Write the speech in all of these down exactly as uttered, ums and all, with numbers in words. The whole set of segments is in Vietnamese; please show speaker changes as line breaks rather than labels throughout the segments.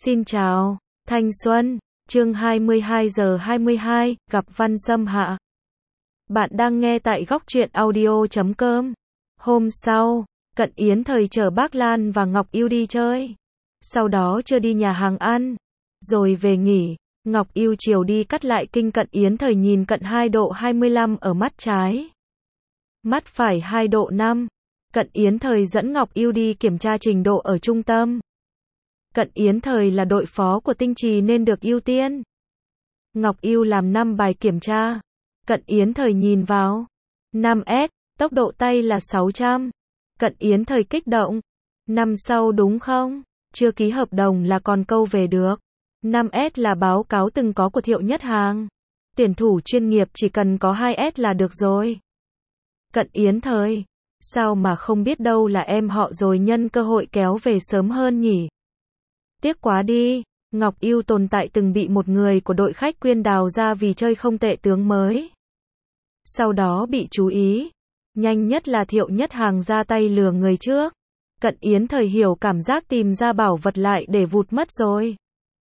Xin chào, thanh xuân, chương hai mươi hai giờ hai mươi hai, gặp Văn Sâm hạ. Bạn đang nghe tại góc truyện audio chấm com. Hôm sau, Cận Yến Thời chở bác Lan và Ngọc Yêu đi chơi. Sau đó chưa đi nhà hàng ăn, rồi về nghỉ. Ngọc Yêu chiều đi cắt lại kinh Cận Yến Thời nhìn cận hai độ hai mươi lăm ở mắt trái. Mắt phải hai độ năm. Cận Yến Thời dẫn Ngọc Yêu đi kiểm tra trình độ ở trung tâm. Cận Yến Thời là đội phó của Tinh Trì nên được ưu tiên. Ngọc Yêu làm năm bài kiểm tra. Cận Yến Thời nhìn vào. năm S, tốc độ tay là sáu trăm. Cận Yến Thời kích động. Năm sau đúng không? Chưa ký hợp đồng là còn câu về được. năm S là báo cáo từng có của Thiệu Nhất Hàng. Tuyển thủ chuyên nghiệp chỉ cần có hai S là được rồi. Cận Yến Thời, sao mà không biết đâu là em họ rồi nhân cơ hội kéo về sớm hơn nhỉ? Tiếc quá đi, Ngọc Yêu tồn tại từng bị một người của đội khách quyên đào ra vì chơi không tệ tướng mới. Sau đó bị chú ý. Nhanh nhất là Thiệu Nhất Hàng ra tay lừa người trước. Cận Yến Thời hiểu cảm giác tìm ra bảo vật lại để vụt mất rồi.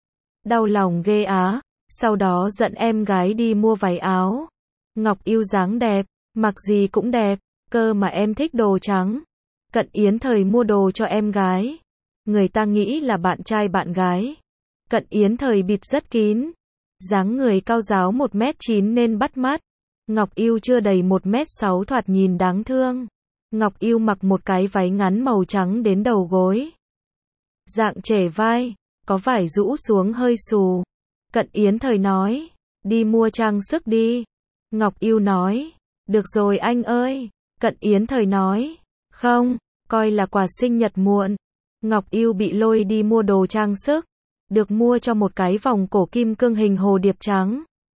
Đau lòng ghê á, sau đó dẫn em gái đi mua váy áo. Ngọc Yêu dáng đẹp, mặc gì cũng đẹp, cơ mà em thích đồ trắng. Cận Yến Thời mua đồ cho em gái. Người ta nghĩ là bạn trai bạn gái. Cận Yến Thời bịt rất kín. Dáng người cao ráo một mét chín nên bắt mắt. Ngọc Yêu chưa đầy một mét sáu thoạt nhìn đáng thương. Ngọc Yêu mặc một cái váy ngắn màu trắng đến đầu gối. Dạng trẻ vai, có vải rũ xuống hơi xù. Cận Yến Thời nói, đi mua trang sức đi. Ngọc Yêu nói, được rồi anh ơi. Cận Yến Thời nói, không, coi là quà sinh nhật muộn. Ngọc Yêu bị lôi đi mua đồ trang sức. Được mua cho một cái vòng cổ kim cương hình hồ điệp trắng.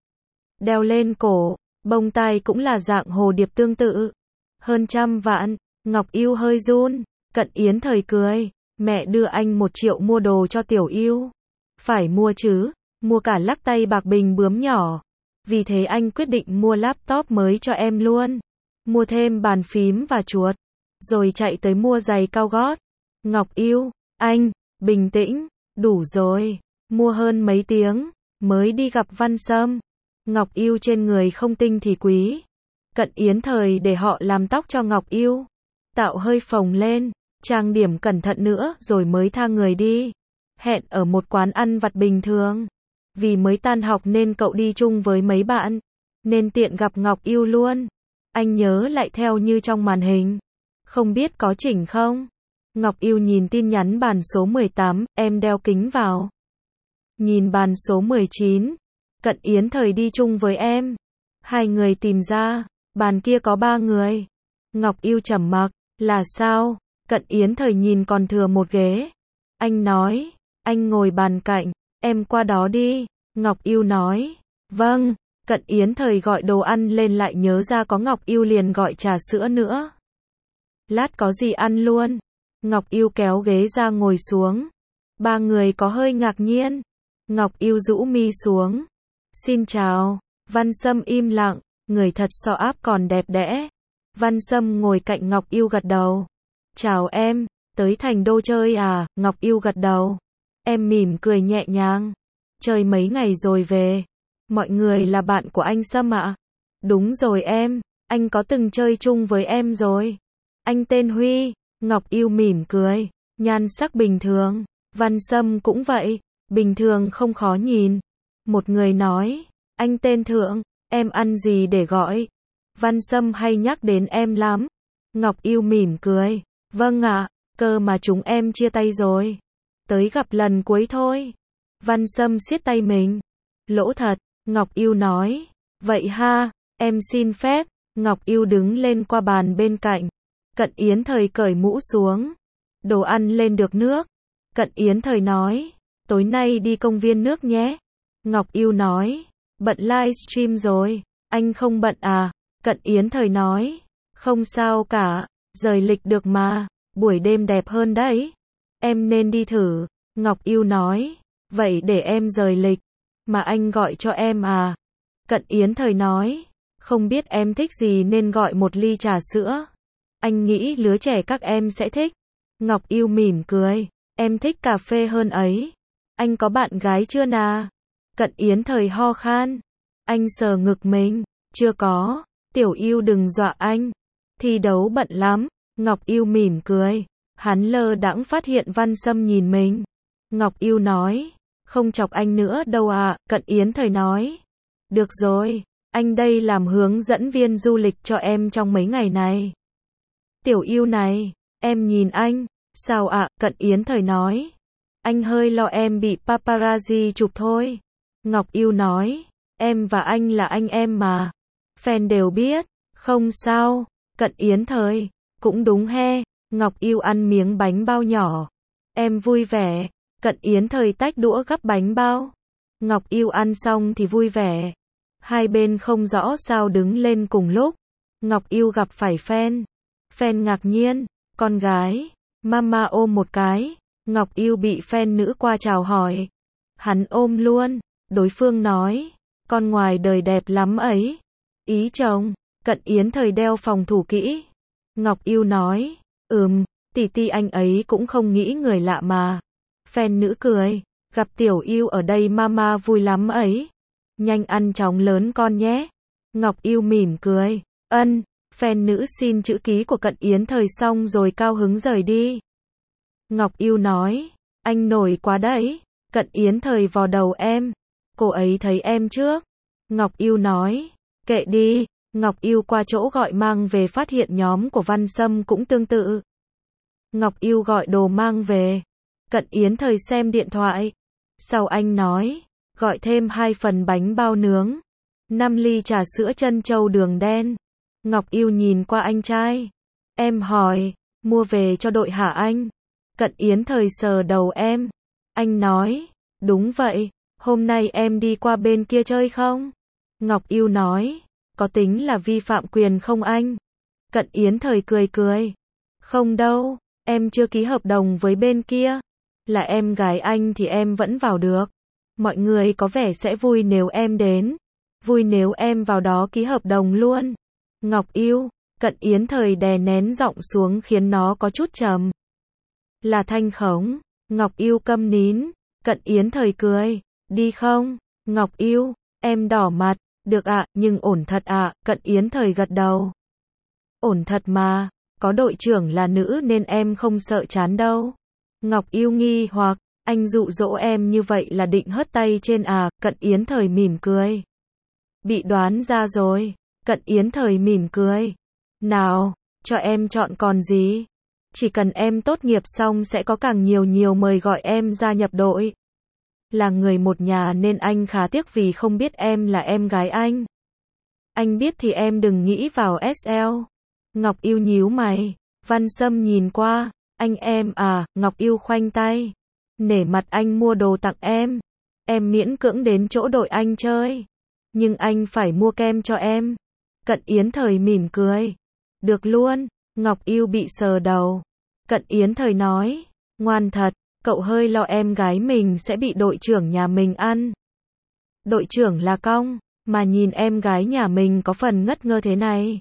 Đeo lên cổ, bông tai cũng là dạng hồ điệp tương tự. Hơn trăm vạn, Ngọc Yêu hơi run. Cận Yến Thời cười, mẹ đưa anh một triệu mua đồ cho Tiểu Yêu. Phải mua chứ, mua cả lắc tay bạc bình bướm nhỏ. Vì thế anh quyết định mua laptop mới cho em luôn. Mua thêm bàn phím và chuột. Rồi chạy tới mua giày cao gót. Ngọc Yêu, anh, bình tĩnh, đủ rồi. Mua hơn mấy tiếng, mới đi gặp Văn Sâm. Ngọc Yêu trên người không tinh thì quý. Cận Yến Thời để họ làm tóc cho Ngọc Yêu. Tạo hơi phồng lên, trang điểm cẩn thận nữa rồi mới tha người đi. Hẹn ở một quán ăn vặt bình thường. Vì mới tan học nên cậu đi chung với mấy bạn. Nên tiện gặp Ngọc Yêu luôn. Anh nhớ lại theo như trong màn hình. Không biết có chỉnh không? Ngọc Yêu nhìn tin nhắn bàn số mười tám, em đeo kính vào. Nhìn bàn số mười chín, Cận Yến Thời đi chung với em. Hai người tìm ra, bàn kia có ba người. Ngọc Yêu trầm mặc, là sao? Cận Yến Thời nhìn còn thừa một ghế. Anh nói, anh ngồi bàn cạnh, em qua đó đi. Ngọc Yêu nói, vâng. Cận Yến Thời gọi đồ ăn lên lại nhớ ra có Ngọc Yêu liền gọi trà sữa nữa. Lát có gì ăn luôn. Ngọc Yêu kéo ghế ra ngồi xuống. Ba người có hơi ngạc nhiên. Ngọc Yêu rũ mi xuống. Xin chào. Văn Sâm im lặng. Người thật so áp còn đẹp đẽ. Văn Sâm ngồi cạnh Ngọc Yêu gật đầu. Chào em, tới Thành Đô chơi à? Ngọc Yêu gật đầu. Em mỉm cười nhẹ nhàng. Chơi mấy ngày rồi về. Mọi người là bạn của anh Sâm ạ? Đúng rồi em, anh có từng chơi chung với em rồi. Anh tên Huy. Ngọc Yêu mỉm cười. Nhan sắc bình thường. Văn Sâm cũng vậy. Bình thường không khó nhìn. Một người nói, anh tên Thượng, em ăn gì để gọi? Văn Sâm hay nhắc đến em lắm. Ngọc Yêu mỉm cười. Vâng ạ, cơ mà chúng em chia tay rồi. Tới gặp lần cuối thôi. Văn Sâm siết tay mình. Lỗ thật, Ngọc Yêu nói. Vậy ha, em xin phép. Ngọc Yêu đứng lên qua bàn bên cạnh. Cận Yến Thời cởi mũ xuống. Đồ ăn lên được nước. Cận Yến Thời nói. Tối nay đi công viên nước nhé. Ngọc Yêu nói. Bận livestream rồi. Anh không bận à? Cận Yến Thời nói. Không sao cả. Rời lịch được mà. Buổi đêm đẹp hơn đấy. Em nên đi thử. Ngọc Yêu nói. Vậy để em rời lịch. Mà anh gọi cho em à? Cận Yến Thời nói. Không biết em thích gì nên gọi một ly trà sữa. Anh nghĩ lứa trẻ các em sẽ thích. Ngọc Yêu mỉm cười. Em thích cà phê hơn ấy. Anh có bạn gái chưa nà? Cận Yến Thời ho khan. Anh sờ ngực mình. Chưa có. Tiểu Yêu đừng dọa anh. Thi đấu bận lắm. Ngọc Yêu mỉm cười. Hắn lơ đãng phát hiện Văn Sâm nhìn mình. Ngọc Yêu nói. Không chọc anh nữa đâu ạ. Cận Yến Thời nói. Được rồi. Anh đây làm hướng dẫn viên du lịch cho em trong mấy ngày này. Tiểu Yêu này. Em nhìn anh. Sao ạ? Cận Yến Thời nói. Anh hơi lo em bị paparazzi chụp thôi. Ngọc Yêu nói. Em và anh là anh em mà. Fan đều biết. Không sao. Cận Yến Thời. Cũng đúng he. Ngọc Yêu ăn miếng bánh bao nhỏ. Em vui vẻ. Cận Yến Thời tách đũa gắp bánh bao. Ngọc Yêu ăn xong thì vui vẻ. Hai bên không rõ sao đứng lên cùng lúc. Ngọc Yêu gặp phải fan. Fan ngạc nhiên. Con gái. Mama ôm một cái. Ngọc Yêu bị fan nữ qua chào hỏi. Hắn ôm luôn. Đối phương nói. Con ngoài đời đẹp lắm ấy. Ý chồng. Cận Yến Thời đeo phòng thủ kỹ. Ngọc Yêu nói. Ừm, tỷ tỷ anh ấy cũng không nghĩ người lạ mà. Fan nữ cười. Gặp Tiểu Yêu ở đây mama vui lắm ấy. Nhanh ăn chóng lớn con nhé. Ngọc Yêu mỉm cười. Ân. Fan nữ xin chữ ký của Cận Yến Thời xong rồi cao hứng rời đi. Ngọc Yêu nói. Anh nổi quá đấy. Cận Yến Thời vò đầu em. Cô ấy thấy em trước. Ngọc Yêu nói. Kệ đi. Ngọc Yêu qua chỗ gọi mang về phát hiện nhóm của Văn Sâm cũng tương tự. Ngọc Yêu gọi đồ mang về. Cận Yến Thời xem điện thoại. Sau anh nói. Gọi thêm hai phần bánh bao nướng. năm ly trà sữa trân châu đường đen. Ngọc Yêu nhìn qua anh trai. Em hỏi. Mua về cho đội hả anh? Cận Yến Thời sờ đầu em. Anh nói. Đúng vậy. Hôm nay em đi qua bên kia chơi không? Ngọc Yêu nói. Có tính là vi phạm quyền không anh? Cận Yến Thời cười cười. Không đâu. Em chưa ký hợp đồng với bên kia. Là em gái anh thì em vẫn vào được. Mọi người có vẻ sẽ vui nếu em đến. Vui nếu em vào đó ký hợp đồng luôn. Ngọc Yêu. Cận Yến Thời đè nén giọng xuống khiến nó có chút trầm. Là thanh khống. Ngọc Yêu câm nín. Cận Yến Thời cười. Đi không? Ngọc Yêu. Em đỏ mặt. Được ạ, à, nhưng ổn thật ạ. À. Cận Yến Thời gật đầu. Ổn thật mà. Có đội trưởng là nữ nên em không sợ chán đâu. Ngọc Yêu nghi hoặc. Anh dụ dỗ em như vậy là định hất tay trên à? Cận Yến Thời mỉm cười. Bị đoán ra rồi. Cận Yến Thời mỉm cười. Nào, cho em chọn còn gì? Chỉ cần em tốt nghiệp xong sẽ có càng nhiều nhiều mời gọi em gia nhập đội. Là người một nhà nên anh khá tiếc vì không biết em là em gái anh. Anh biết thì em đừng nghĩ vào ét lờ. Ngọc Yêu nhíu mày. Văn Sâm nhìn qua. Anh em à? Ngọc Yêu khoanh tay. Nể mặt anh mua đồ tặng em. Em miễn cưỡng đến chỗ đội anh chơi. Nhưng anh phải mua kem cho em. Cận Yến Thời mỉm cười. Được luôn. Ngọc Yêu bị sờ đầu. Cận Yến Thời nói. Ngoan thật. Cậu hơi lo em gái mình sẽ bị đội trưởng nhà mình ăn. Đội trưởng là cong. Mà nhìn em gái nhà mình có phần ngất ngơ thế này.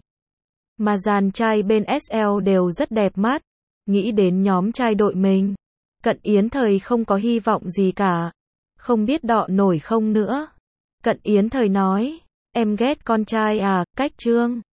Mà dàn trai bên ét lờ đều rất đẹp mắt. Nghĩ đến nhóm trai đội mình. Cận Yến Thời không có hy vọng gì cả. Không biết đọ nổi không nữa. Cận Yến Thời nói. Em ghét con trai à? Cách Trương.